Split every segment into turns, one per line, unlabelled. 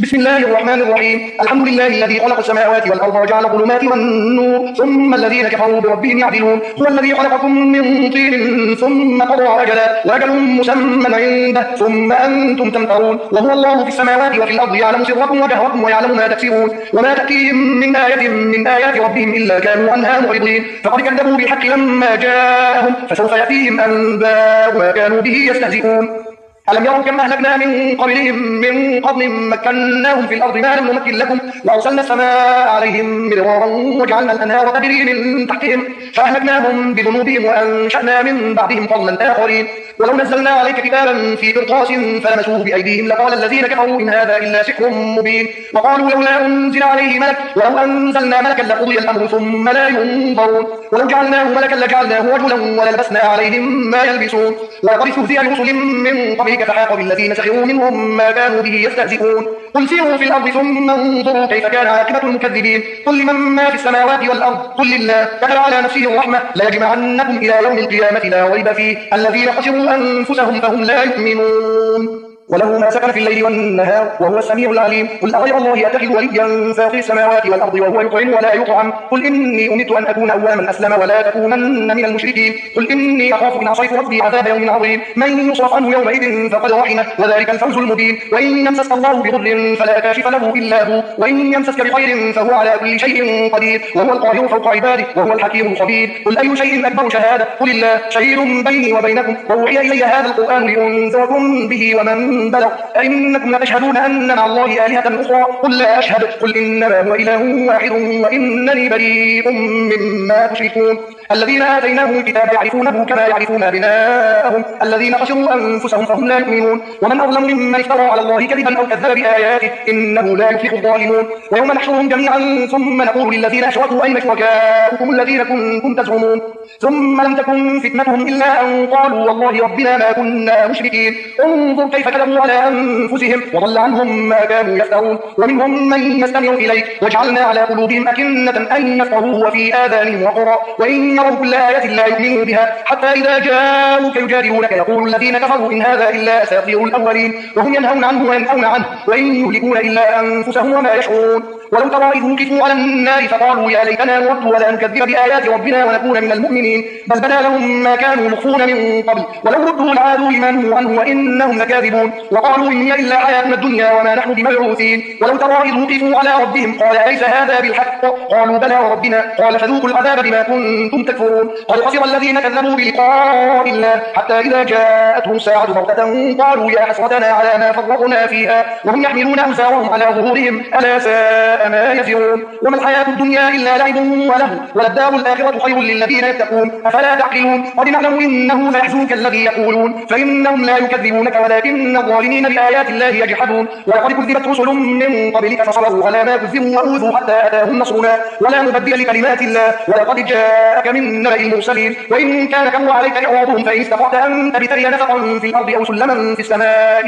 بسم الله الرحمن الرحيم. الحمد لله الذي خلق السماوات والأرض وجعل الظلمات والنور ثم الذين كفروا بربهم يعدلون. هو الذي خلقكم من طين ثم قضى أجلا وأجل مسمى عنده ثم أنتم تمترون. وهو الله في السماوات وفي الأرض يعلم سركم وجهركم ويعلم ما تكسبون وما تأتيهم من آية من آيات ربهم إلا كانوا عنها معرضين. فقد كذبوا بالحق لما جاءهم فسوف يأتيهم أنباء ما كانوا به يستهزئون. ألم يروا كم أهلكنا من قبلهم من قرن مكناهم في الأرض ما لم نمكن لكم وأرسلنا السماء عليهم مدرارا وجعلنا الأنهار تجري من تحتهم فأهلكناهم بذنوبهم وأنشأنا من بعدهم قرنا آخرين. ولو نزلنا عليك كتابا في قرطاس فلمسوه بأيديهم لقال الذين كفروا إن هذا إلا سحر مبين. وقالوا لولا أنزل عليه ملك ولو أنزلنا ملكا لقضي الأمر ثم لا ينظرون. ولو جعلناه ملكا لجعلناه رجلا وللبسنا عليهم ما يلبسون. ولقد استهزئ برسل من قبلك فحاق بالذين سخروا منهم ما كانوا به يستهزئون. قل سيروا في الأرض ثم انظروا كيف كان عاقبة المكذبين. قل لمن ما في السماوات والأرض قل لله كتب على نفسه الرحمة ليجمعنكم إلى يوم القيامة لا ريب فيه الذين خسروا أنفسهم فهم لا يؤمنون. وله ما سكن في الليل والنهار وهو السميع العليم. قل أغير الله أتخذ وليا فاطر السماوات والأرض وهو يطعم ولا يطعم. قل إني أمرت أن أكون أول من أسلم ولا تكونن من المشركين. قل إني أخاف إن عصيت ربي عذاب يوم عظيم. من يصرف عنه يومئذ فقد رحمه وذلك الفوز المبين. وإن يمسسك الله بضر فلا كاشف له إلا هو وإن يمسسك بخير فهو على كل شيء قدير وهو القاهر فوق عباده وهو الحكيم الخبير. قل أي شيء أكبر شهادة قل الله شهيد بيني وبينكم وأوحي إلي هذا القرآن لأنذركم به ومن بلغ. أئنكم لتشهدون أن مع الله آلهة أخرى قل لا أشهد قل إنما هو إله واحد وإنني بريء مما تشركون. الذين آتيناهم الكتاب يعرفونه كما يعرفون أبناءهم الذين خسروا أنفسهم فهم لا يؤمنون. ومن أظلم ممن افترى على الله كذبا أو كذب بآياته إنه لا يفلح الظالمون. ويوم نحشرهم جميعا ثم نقول للذين أشركوا أين شركاؤكم الذين كنتم تزعمون ثم لم تكن فتنتهم إلا أن قالوا والله ربنا ما كنا مشركين. انظر كيف كذبوا على أنفسهم وضل عنهم ما كانوا يفترون. ومنهم من يستمع إليك وجعلنا على قلوبهم أكنة أن يفقهوه وفي آذانهم وقرا وإن يروا كل آية لا يؤمنوا بها حتى إذا جاءوك يجادلونك يقول الذين كفروا إن هذا إلا أساطير الأولين وهم ينهون عنه وينهون عنه وإن يهلكون إلا أنفسهم وما يشعرون. ولو ترى إذ وقفوا على النار فقالوا يا ليتنا نرد ولا نكذب بآيات ربنا ونكون من المؤمنين بل بدا لهم ما كانوا يخفون من قبل ولو ردوا لعادوا لما نهوا عنه وإنهم لكاذبون. وقالوا إن هي إلا حياتنا الدنيا وما نحن بمبعوثين. ولو ترى إذ وقفوا على ربهم قال أليس هذا بالحق قالوا بلى وربنا قال فذوقوا العذاب بما كنتم تكفرون. قد خسر الذين كذبوا بلقاء الله حتى إذا جاءتهم الساعة بغتة قالوا يا حسرتنا على ما فرطنا فيها وهم يحملون أوزارهم على ظهورهم ألا ساء ما يزرون. وما الحياة الدنيا إلا لعب وله وللدار الآخرة خير للذين يتقون أفلا تعقلون. قد نعلم إنه ليحزنك الذي يقولون فإنهم لا يكذبونك ولكن الظالمين بآيات الله يجحدون. ولقد كذبت رسل من قبلك فصبروا على ما كذبوا وأوذوا حتى أتاهم نصرنا ولا مبدل لكلمات الله ولقد جاءك من نبأ المرسلين. وإن كان كبر عليك إعراضهم فإن استطعت أن تبتغي نفقا في الأرض أو سلما في السماء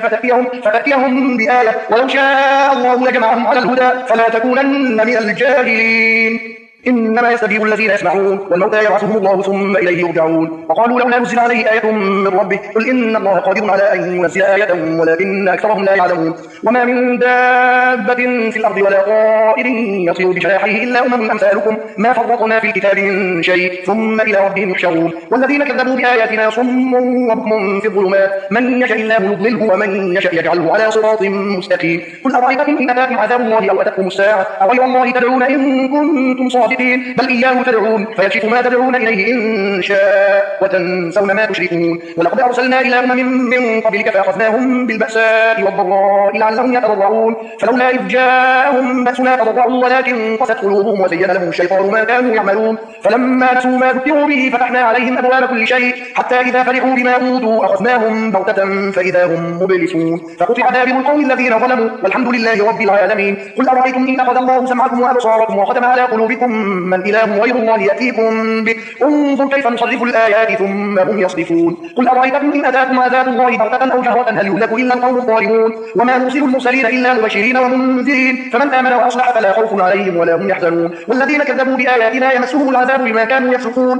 فتأتيهم بآية ولو شاء الله لجمعهم على الهدى فلا تكونن من الجاهلين. إنما يستجيب الذين يسمعون والموتى يبعثهم الله ثم إليه يرجعون. وقالوا لولا نزل عليه آية من ربه قل إن الله قادر على أن ينزل آية ولكن أكثرهم لا يعلمون. وما من دابة في الأرض ولا طائر يطير بجناحيه إلا أمثالكم ما فرطنا في الكتاب من شيء ثم إلى ربهم يحشرون. والذين كذبوا بآياتنا صم وبكم في الظلمات من يشاء الله يضلله ومن يشاء يجعله على صراط مستقيم. قل أرأيتكم إن أتاكم عذاب الله أو أتتكم الساعة أغير الله تدعون إن كنتم صادقين بل إياه تدعون فيكشف ما تدعون إليه إن شاء وتنسون ما تشركون. ولقد أرسلنا إلى من قبلك فأخذناهم بالبأساء والضراء لعلهم يتضرعون فلولا إذ جاءهم بأسنا تضرعوا ولكن قست قلوبهم وزين لهم الشيطان ما كانوا يعملون. فلما نسوا ما ذكروا به فتحنا عليهم أبواب كل شيء حتى إذا فرحوا بما أوتوا أخذناهم بغتة فإذا هم مبلسون. فقطع دابر القوم الذين ظلموا والحمد لله رب العالمين. قل أرأيتم إن أخذ الله سمعكم وأبصاركم وختم على قلوبكم من إله غير الله يأتيكم به انظر كيف نصرف الآيات ثم هم يصدفون. قل أرأيتكم إن أتاكم عذاب الله بغتة أو جهرة هل يهلك إلا القوم الظالمون. وما نرسل المرسلين إلا مبشرين ومنذرين فمن آمن وأصلح فلا خوف عليهم ولا هم يحزنون. والذين كذبوا بآياتنا يمسهم العذاب بما كانوا يفسقون.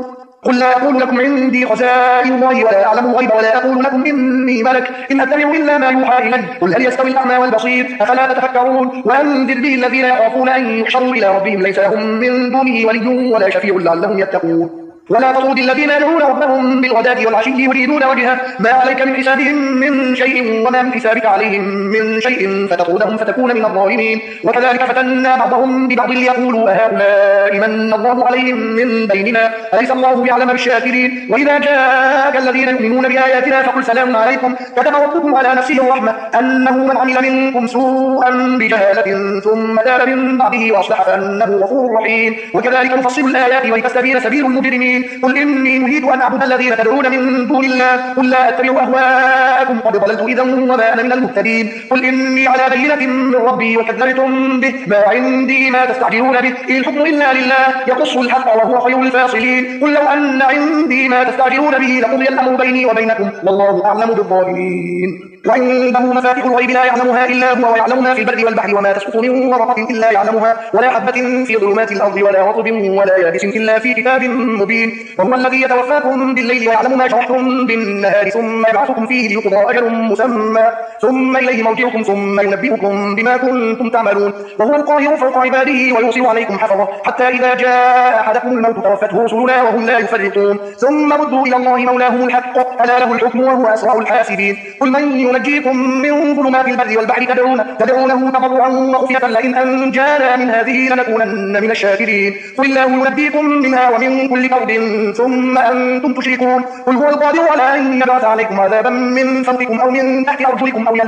قل لا أقول لكم عندي خزائن الله ولا أعلم الغيب ولا أقول لكم إني ملك إن أتبع إلا ما يوحى إلي قل هل يستوي الأعمى والبصير أفلا تتفكرون وأنذر به الذين يخافون أن يحشروا إلى ربهم ليس لهم من دونه ولي ولا شفيع لعلهم يتقون ولا تطرد الذين يدعون ربهم بالغداة والعشي يريدون وجهه ما عليك من حسابهم من شيء وما من حسابك عليهم من شيء فتطردهم فتكون من الظالمين وكذلك فتنا بعضهم ببعض ليقولوا أهؤلاء من الله عليهم من بيننا أليس الله بأعلم بالشاكرين وإذا جاءك الذين يؤمنون بآياتنا فقل سلام عليكم كتب ربكم على نفسه الرحمة أنه من عمل منكم سوءا بجهالة ثم تاب من بعده وأصلح فأنه غفور رحيم وكذلك نفصل الآيات ولتستبين سبيل المجرمين قل إني نريد أن أعبد الذين تدعون من دون الله قل لا أتبع أهواءكم قد ضللت إذا وما أنا من المهتدين قل إني على بينة من ربي وكذبتم به ما عندي ما تستعجلون به إن الحكم إلا لله يقص الحق وهو خير الفاصلين قل لو أن عندي ما تستعجلون به لقضي الأمر بيني وبينكم والله أعلم بالظالمين وعنده مفاتح الغيب لا يعلمها إلا هو ويعلم ما في البر والبحر وما تسقط من ورقة إلا يعلمها ولا حبة في ظلمات الأرض ولا رطب ولا يابس إلا في كتاب مبين وهو الذي يتوفاكم بالليل ويعلم ما جرحتم بالنهار ثم يبعثكم فيه ليقضى أجل مسمى ثم إليه مرجعكم ثم ينبئكم بما كنتم تعملون وهو القاهر فوق عباده ويرسل عليكم حفظة حتى إذا جاء أحدكم الموت توفته رسلنا وهم لا يفرطون ثم ردوا إلى الله مولاهم الحق ألا له الحكم وهو أسرع الحاسبين قل من ينجيكم من ظلمات البر والبحر تدعونه تضرعا وخفية لئن أنجانا من هذه لنكونن من الشاكرين قل الله ينبئكم منها ومن كل كرب ثم أنتم تشركون قل هو القادر على أن يبعث عليكم عذابا من فوقكم أو من تحت أرجلكم أو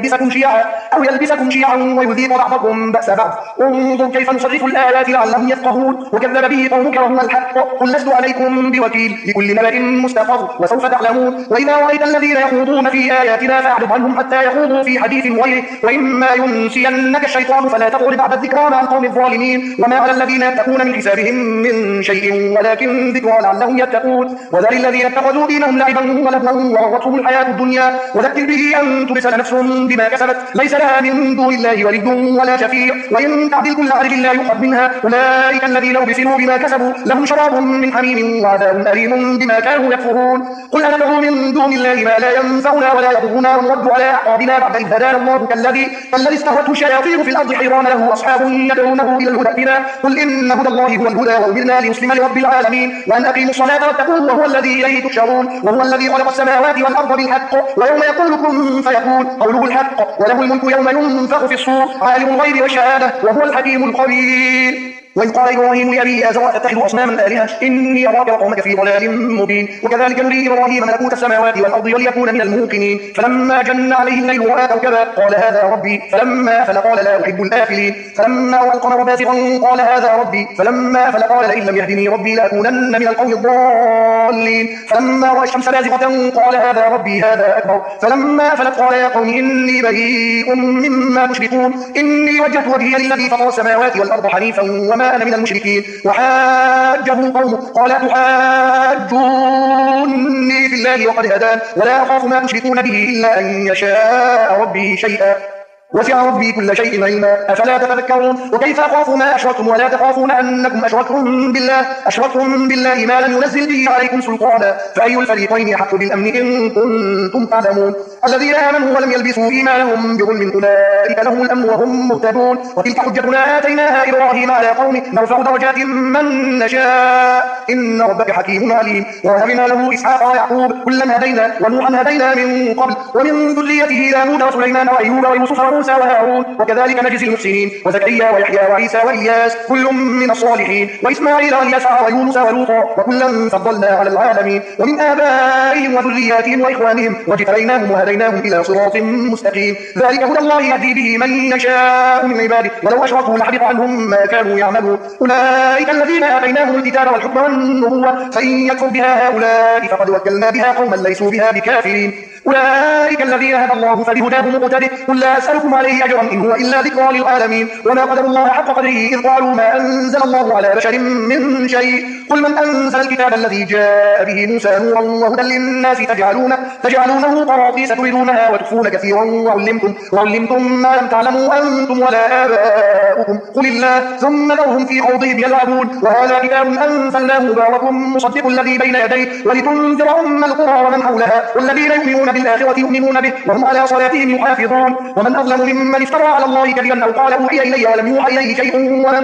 يلبسكم شيعا ويذيق بعضكم بأس بعض انظر كيف نصرف الآيات لعلهم يفقهون وكذب به قومك وهو الحق قل لست عليكم بوكيل لكل نبأ مستقر وسوف تعلمون وإذا رأيت الذين يخوضون في آياتنا فأعرض عنهم حتى يخوضوا في حديث غيره وإما ينسينك الشيطان فلا تقعد بعد الذكرى مع القوم الظالمين وما على الذين يتقون من حسابهم من شيء ولكن ذكرى لعلهم يتقون وذل الذين اتخذوا دينهم لعبا ولهوا وغرتهم الحياة الدنيا وذكر به أن تبصر نفس بما كسبت ليس لها من دون الله ولي ولا شفيع وإن تعدل كل عدل لا يؤخذ منها أولئك الذين أبصروا بما كسبوا لهم شراب من حميم وعذاب أليم بما كانوا يكفرون قل أندعو من دون الله ما لا ينفعنا ولا يضرنا ونرد على أعقابنا بعد إذ هدانا الله كالذي استهوته الشياطين في الأرض حيران له أصحاب يدعونه إلى الهدى ائتنا قل إن هدى الله هو الهدى وأمرنا لنسلم لرب العالمين وأن أقيموا الصلاة واتقوه وهو الذي إليه تحشرون وهو الذي خلق السماوات والأرض بالحق ويوم يقول كن فيكون قوله الحق وله الملك يوم ينفخ في الصور عالم الغيب والشهادة وهو الحكيم الخبير وإذ قال إبراهيم لأبيه آزر أتتخذ أصناما آلهة إني أراك وقومك في ضلال مبين وكذلك نري إبراهيم ملكوت السماوات والأرض وليكون من الموقنين فلما جن عليه الليل رأى كوكبا قال هذا ربي فلما أفل قال لا أحب الآفلين فلما رأى القمر بازغا قال هذا ربي فلما أفل قال لئن لم يهدني ربي لأكونن من القوم الضالين فلما رأى الشمس بازغة قال هذا ربي هذا أكبر فلما أفلت قال يا قوم إني بريء مما تشركون إني وجهت وجهي للذي فطر السماوات والأرض حنيفا وما أنا من المشركين وحاجه قومه قال تحاجوني في الله وقد هدان ولا أخاف ما تشركون به إلا أن يشاء ربي شيئا وسع ربي كل شيء علما أفلا تتذكرون وكيف أخاف ما أشركتم ولا تخافون أنكم أشركتم بالله ما لم ينزل به عليكم سلطانا فأي الفريقين أحق بالأمن إن كنتم تعلمون الذين آمنوا ولم يلبسوا إيمانهم بظلم أولئك لهم الأمن وهم مهتدون وتلك حجتنا آتيناها إبراهيم على قومه نرفع درجات من نشاء إن ربك حكيم عليم ووهبنا له إسحاق ويعقوب كلا هدينا ونوحا هدينا من قبل ومن ذريته داود وسليمان وأيوب ويوسف وموسى وهارون وكذلك نجزي المحسنين وزكريا ويحيى وعيسى وإياس كل من الصالحين وإسماعيل واليسع ويونس ولوطا وكلا فضلنا على العالمين ومن آبائهم وذرياتهم وإخوانهم واجتبيناهم وهديناهم إلى صراط مستقيم ذلك هدى الله يهدي به من يشاء من عباده ولو أشركوا لحبط عنهم ما كانوا يعملون أولئك الذين آتيناهم الكتاب والحكم والنبوة فإن يكفر بها هؤلاء فقد وكلنا بها قوما ليسوا بها بكافرين أولئك الذين هدى الله فبهداه مقتده قل لا أسألكم عليه أجرا إن هو إلا ذكرى للعالمين وما قدر الله حق قدره إذ قالوا ما أنزل الله على بشر من شيء قل من أنزل الكتاب الذي جاء به موسى نورا وهدى للناس تجعلونه قراطيس تبدونها وتخفون كثيرا وعلمتم ما لم تعلموا أنتم ولا آباؤكم قل الله ثم ذرهم في خوضهم يلعبون وهذا كتاب أنزلناه مبارك مصدق الذي بين يديه ولتنذر أم القرى ومن حولها والذين يؤمنون بالآخرة يؤمنون به وهم على صلاتهم يحافظون ومن أظلم ممن افترى على الله كذبا أو قال أوحي إلي ولم يوحى إليه شيء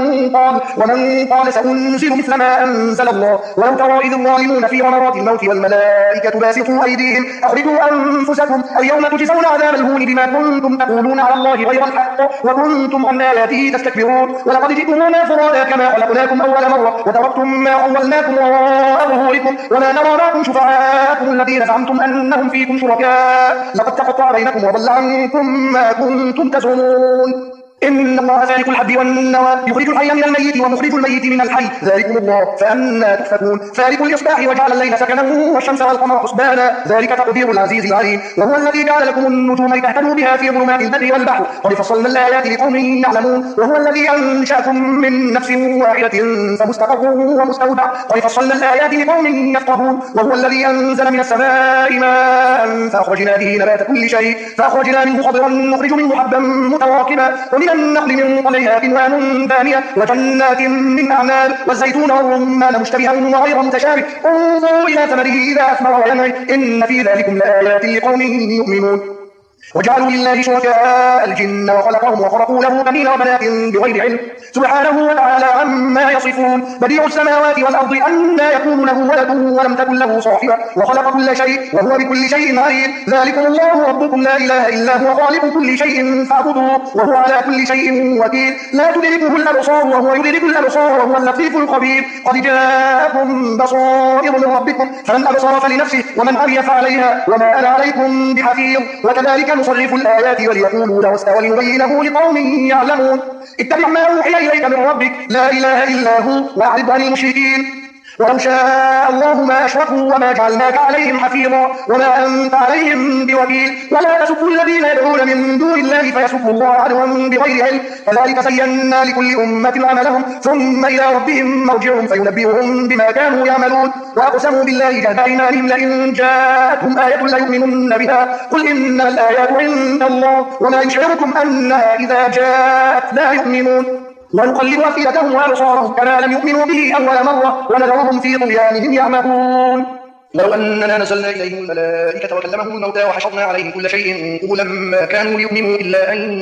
ومن قال سأنزل مثل ما أنزل الله ولو ترى إذ الظالمون في غمرات الموت والملائكة باسطوا أيديهم أخرجوا أنفسكم اليوم تجزون عذاب الهون بما كنتم تقولون على الله غير الحق وكنتم عن آياته تستكبرون ولقد جئتمونا فرادا كما خلقناكم أول مرة وتركتم ما خولناكم وراء ظهوركم وما نرى معكم شفعاءكم الذين زعمتم أنهم فيكم شركاء لقد تقطع بينكم وضل عنكم ما كنتم تزعمون إن الله فالق الحب والنوى يخرج الحي من الميت ومخرج الميت من الحي ذلكم الله فأنى تؤفكون فالق الإصباح وجعل الليل سكنا والشمس والقمر حسبانا ذلك تقدير العزيز العليم وهو الذي جعل لكم النجوم لتهتدوا بها في ظلمات البر والبحر قد فصلنا الآيات لقوم يعلمون وهو الذي أنشأكم من نفس واحدة فمستقر ومستودع قد فصلنا الآيات لقوم يفقهون وهو الذي أنزل من السماء ماء فأخرجنا به نبات كل شيء فأخرجنا منه خضرا نخرج منه حبا متراكبا ومن النخل من طلعها قنوان دانية وجنات من أعناب والزيتون والرمان مشتبها وغير متشابه انظروا إلى ثمره إذا أثمر وينعم إن في ذلكم لآيات لقوم يؤمنون وجعلوا لله شركاء الجن وخلقهم وخرقوا له بنين وبنات بغير علم سبحانه وتعالى عما يصفون بديع السماوات والأرض أنى يكون له ولد ولم تكن له صاحبة وخلق كل شيء وهو بكل شيء عليم ذلكم الله ربكم لا إله إلا هو خالق كل شيء فاعبدوه وهو على كل شيء وكيل لا تدركه الأبصار وهو يدرك الأبصار وهو اللطيف الخبير قد جاءكم بصائر من ربكم فمن أبصر فلنفسه ومن عمي فعليها وما أنا عليكم بحفيظ وكذلك نصرف الآيات وليقولوا درست ولنبينه لقوم يعلمون اتبع ما أوحي إليك من ربك لا إله إلا هو وأعرض عن المشركين ولو شاء الله ما أشركوا وما جعلناك عليهم حفيظا وما أنت عليهم بوكيل ولا تسبوا الذين يدعون من دون الله فيسبوا الله عدوا بغير علم كذلك زينا لكل أمة عملهم ثم إلى ربهم مرجعهم فينبئهم بما كانوا يعملون وأقسموا بالله جهد أيمانهم لئن جاءتهم آية ليؤمنن بها قل إنما الآيات عند الله وما يشعركم أنها إذا جاءت لا يؤمنون ونقلب أفئدتهم وأبصارهم كما لم يؤمنوا به أول مرة ونذرهم في طغيانهم يعمهون لو أننا نزلنا إليهم الملائكة وكلمهم الموتى وحشرنا عليهم كل شيء قبلا ما كانوا ليؤمنوا إلا أن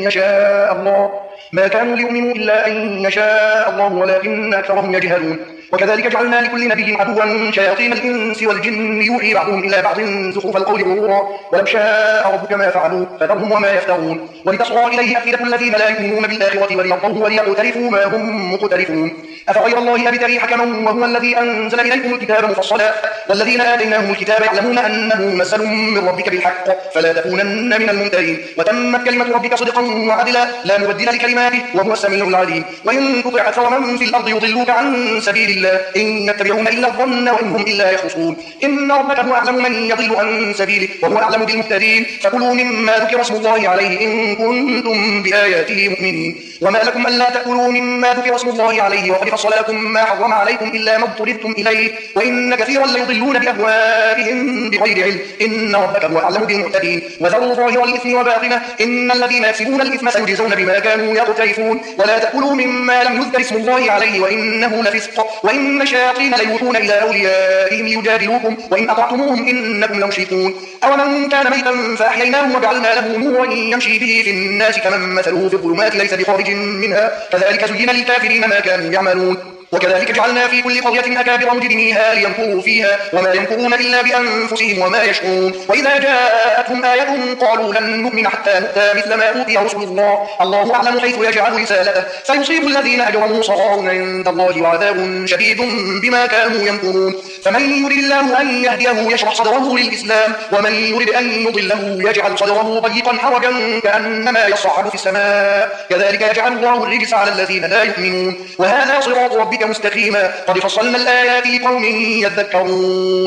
يشاء الله ولكن أكثرهم يجهلون وكذلك جعلنا لكل نبي عدوا شياطين الإنس والجن يوحي بعضهم إلى بعض زخرف القول غرورا ولو شاء ربك ما فعلوا فذرهم وما يفترون ولتصغى إليه أفئدة الذين لا يؤمنون بالآخرة وليرضوه وليقترفوا ما هم مقترفون أفغير الله أبتغي حكما وهو الذي أنزل إليكم الكتاب مفصلا والذين آتيناهم الكتاب يعلمون أنه منزل من ربك بالحق فلا تكونن من الممترين وتمت كلمة ربك صدقا وعدلا لا مبدل لكلماته وهو السميع العليم وإن تطع أكثر من في الأرض يضلوك عن سبيل الله إن يتبعون إلا الظن وإن هم إلا يخرصون إن ربك هو أعلم من يضل عن سبيله وهو أعلم بالمهتدين فكلوا مما ذكر اسم الله عليه إن كنتم بآياته مؤمنين وما لكم ألا تأكلوا مما ذكر اسم الله عليه وقد فصل لكم ما حرم عليكم إلا ما اضطررتم إليه وإن كثيرا ليضلون بأهوائهم بغير علم إن ربك هو أعلم بالمهتدين وذروا ظاهر الإثم وباطنه إن الذين يكسبون الإثم سيجزون بما كانوا يقترفون ولا تأكلوا مما لم يذكر اسم الله عليه وإنه لفسق وإن الشياطين ليوحون إلى أوليائهم ليجادلوكم وإن أطعتموهم إنكم لمشركون أومن كان ميتا فأحييناه وجعلنا له نورا يمشي به في الناس كمن مثله في الظلمات ليس بخارج منها كذلك زين للكافرين ما كانوا يعملون وكذلك جعلنا في كل قرية أكابر مجرميها ليمكروا فيها وما يمكرون إلا بأنفسهم وما يشعرون وإذا جاءتهم آية قالوا لن نؤمن حتى نؤتى مثل ما أوتي رسل الله أعلم حيث يجعل رسالته سيصيب الذين أجرموا صغار عند الله وعذاب شديد بما كانوا يمكرون فمن يرد الله أن يهديه يشرح صدره للإسلام ومن يرد أن يضله يجعل صدره ضيقا حرجا كأنما يصعد في السماء كذلك يجعل الله الرجس على الذين لا يؤمنون وهذا صراط ربك مستقيما قد فصلنا الآيات لقوم يذكرون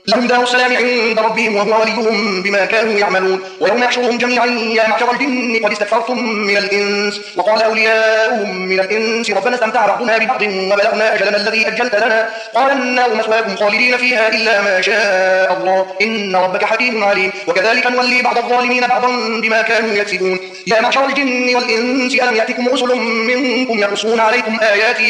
لهم دار السلام عند ربهم وهو وليهم بما كانوا يعملون. ويوم يحشرهم جميعا يا معشر الجن قد استكثرتم من الإنس وقال أولياؤهم من الإنس ربنا استمتع بعضنا ببعض وبلغنا أجلنا الذي أجلت لنا قال النار مثواكم خالدين فيها إلا ما شاء الله إن ربك حكيم عليم. وكذلك نولي بعض الظالمين بعضا بما كانوا يكسبون. يا معشر الجن والإنس ألم يأتكم رسل منكم يقصون عليكم آياتي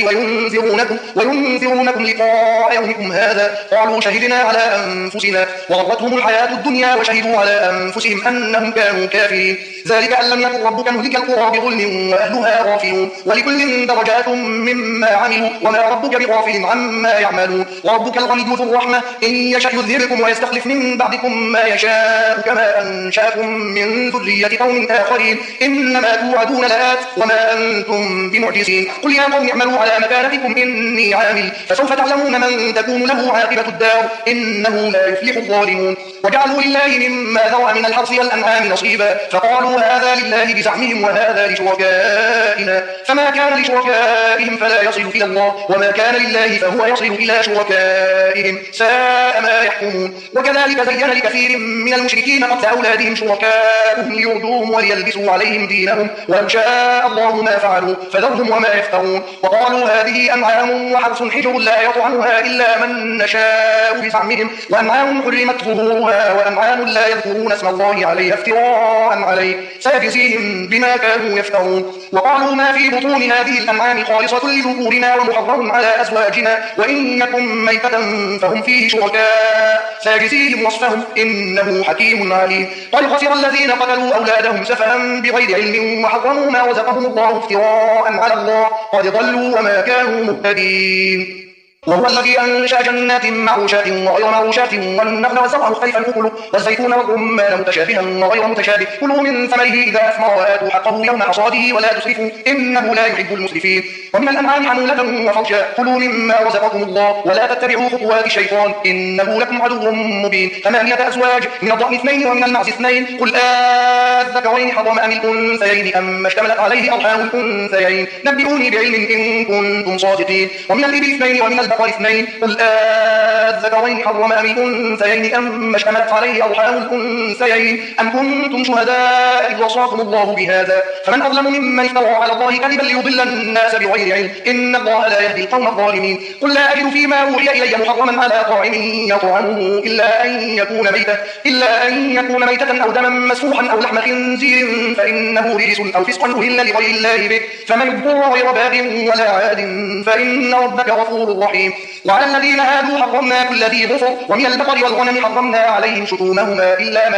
وينذرونكم لقاء يومكم هذا قالوا شهدنا على أنفسنا وغرتهم الحياة الدنيا وشهدوا على أنفسهم أنهم كانوا كافرين. ذلك أن لم يكن ربك مهلك القرى بظلم وأهلها غافلون ولكل درجات مما عملوا وما ربك بغافل عما يعملون. وربك الغني ذو الرحمة إن يشأ يذهبكم ويستخلف من بعدكم ما يشاء كما أنشأكم من ذرية قوم آخرين إنما توعدون لآت وما أنتم بمعجزين. قل يا قوم اعملوا على مكانتكم إني عامل فسوف تعلمون من تكون له عاقبة الدار إنه لا يفلح الظالمون. وجعلوا لله مما ذرأ من الحرث والأنعام نصيبا فقالوا هذا لله بزعمهم وهذا لشركائنا فما كان لشركائهم فلا يصل إلى الله وما كان لله فهو يصل إلى شركائهم ساء ما يحكمون. وكذلك زين لكثير من المشركين قتل أولادهم شركاؤهم ليردوهم وليلبسوا عليهم دينهم ولو شاء الله ما فعلوا فذرهم وما يفترون. وقالوا هذه أنعام وحرث حجر لا يطعمها إلا من نشاء بزعمهم وأنعام حرمت ظهورها وأنعام لا يذكرون اسم الله عليها افتراء عليه سيجزيهم بما كانوا يفترون. وقالوا ما في بطون هذه الأنعام خالصة لذكورنا ومحرم على أزواجنا وإن يكن ميتة فهم فيه شركاء سيجزيهم وصفهم إنه حكيم عليم. قد خسر الذين قتلوا أولادهم سفها بغير علم وحرموا ما رزقهم الله افتراء على الله قد ضلوا وما كانوا مهتدين. وهو الذي أنشأ جنات معروشات وغير معروشات والنخل والزرع مختلفا أكله والزيتون والرمان متشابها وغير متشابه كلوا من ثمره إذا أثمر وآتوا حقه يوم حصاده ولا تسرفوا إنه لا يحب المسرفين. ومن الأنعام حمولة وفرشا كلوا مما رزقكم الله ولا تتبعوا خطوات الشيطان إنه لكم عدو مبين. 8 أزواج من الضأن 2 ومن المعز 2 قل الذكرين حرم أم الأنثيين أما اشتملت عليه أرحام الأنثيين نبئوني بعلم إن كنتم صادقين. ومن الإبل 2 ومن البقر 2 قل الذكرين حرم أم الأنثيين أما اشتملت عليه أرحام الأنثيين أم كنتم شهداء إذ وصاكم الله بهذا فمن أظلم ممن افترى على الله كذبا ليضل الناس بغير علم إن الله لا يهدي القوم الظالمين. قل لا أجد فيما أوحي إلي محرما على طاعم يطعمه إلا أن يكون ميتة أو دما مسفوحا أو لحم خنزير فإنه رجس أو فسقا أهل لغير الله به فمن اضطر غير باغ ولا عاد فإن ربك غفور رحيم. وعلى الذين هادوا حرمنا كل ذي ظفر ومن البقر والغنم حرمنا عليهم شحومهما إلا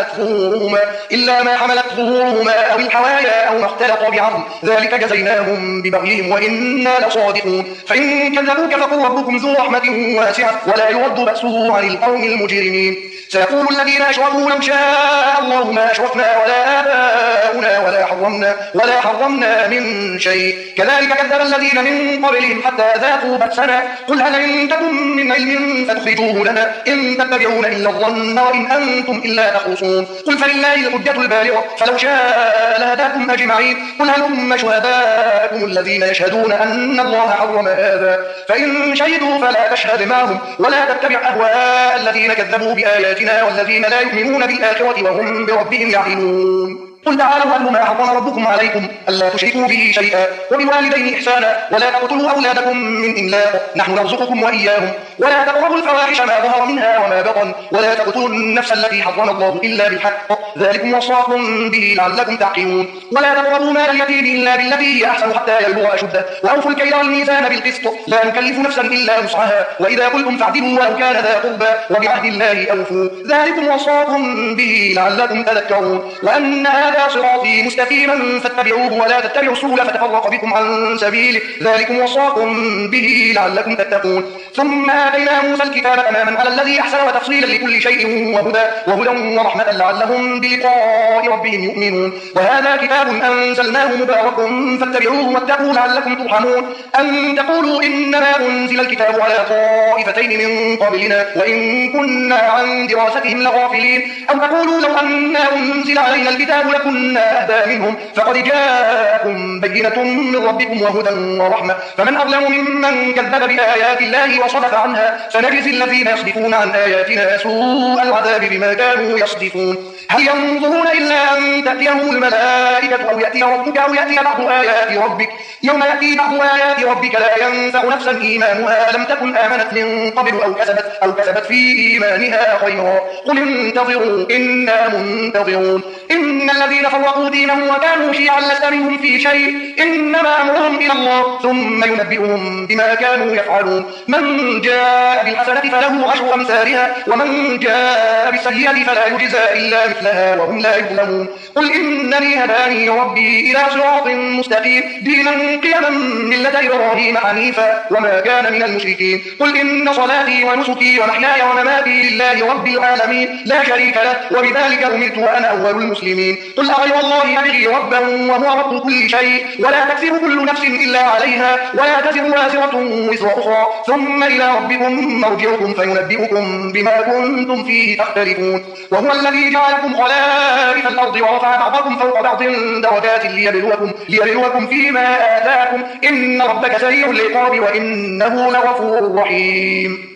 ما حملت ظهورهما أو الحوايا أو ما اختلط بعظم ذلك جزيناهم ببغيهم وإنا لصادقون. فإن كذبوك فقل ربكم ذو رحمة واسعة ولا يرد بأسه عن القوم المجرمين. سيقول الذين أشركوا لو شاء الله ما أشركنا ولا آباؤنا ولا حرمنا من شيء كذلك كذب الذين من قبلهم حتى ذاقوا بأسنا قل هل عندكم من علم فتخرجوه لنا إن تتبعون إلا الظن وإن أنتم إلا تخرصون. قل فلله الحجة البالغة فلو شاء لهداكم أجمعين. قل هلم شهداءكم الذين يشهدون أن الله حرم هذا فإن شهدوا فلا تشهد معهم ولا تتبع أهواء الذين كذبوا بآياتنا والذين لا يؤمنون بالآخرة وهم بربهم يعدلون. قل تعالوا أتل ما حرم ربكم عليكم ألا تشركوا به شيئا وبالوالدين إحسانا ولا تقتلوا أولادكم من إملاق نحن نرزقكم وإياهم ولا تقربوا الفواحش ما ظهر منها وما بطن ولا تقتلوا النفس التي حرم الله إلا بالحق ذلكم وصاكم به لعلكم تعقلون. ولا تقربوا مال اليتيم إلا بالتي هي أحسن حتى يبلغ أشده وأوفوا الكيل والميزان بالقسط لا نكلف نفسا إلا وسعها وإذا قلتم فاعدلوا ولو كان ذا قربى وبعهد الله أوفوا ذلكم وصاكم به لعلكم تذكرون. وأن هذا صراطي مستقيما فاتبعوه ولا تتبعوا السبل فتفرق بكم عن سبيله ذلكم وصاكم به لعلكم تتقون. ثم آتينا موسى الكتاب تماما على الذي أحسن وتفصيلا لكل شيء وهدى ورحمة لعلهم بلقاء ربهم يؤمنون. وهذا كتاب أنزلناه مبارك فاتبعوه واتقوا لعلكم ترحمون. أن تقولوا إنما أنزل الكتاب على طائفتين من قبلنا وإن كنا عن دراستهم لغافلين أو تقولوا لو أننا أنزل علينا الكتاب كنا أهدى منهم فقد جاءكم بينة من ربكم وهدى ورحمة فمن أظلم ممن كذب بآيات الله وصدف عنها سنجزي الذين يصدفون عن آياتنا سوء العذاب بما كانوا يصدفون هل ينظرون إلا أن تأتيهم الملائكة أو يأتي ربك أو يأتي بعض آيات ربك يوم يأتي بعض آيات ربك لا ينفع نفسا إيمانها لم تكن آمنت من قبل أو كسبت في إيمانها خيرا قل انتظروا إنا منتظرون إن الذين فرقوا دينهم وكانوا شيعا لست منهم في شيء إنما أمرهم إلى الله ثم ينبئهم بما كانوا يفعلون من جاء بالحسنة فله عشر أمثالها ومن جاء بالسيئة فلا يجزى إلا مثلها وهم لا يظلمون قل إنني هداني ربي إلى صراط مستقيم دينا قيما ملة إبراهيم حنيفا وما كان من المشركين قل إن صلاتي ونسكي ومحياي ومماتي لله رب العالمين لا شريك له وبذلك أمرت وأنا أول المسلمين قل أغير الله أبغي ربا وهو رب كل شيء ولا تكسب كل نفس إلا عليها ولا تزر وازرة وزر أخرى ثم إلى ربكم مرجعكم فينبئكم بما كنتم فيه تختلفون وهو الذي جعلكم خلائف الأرض ورفع بعضكم فوق بعض درجات ليبلوكم فيما آتاكم إن ربك سريع العقاب وإنه لغفور رحيم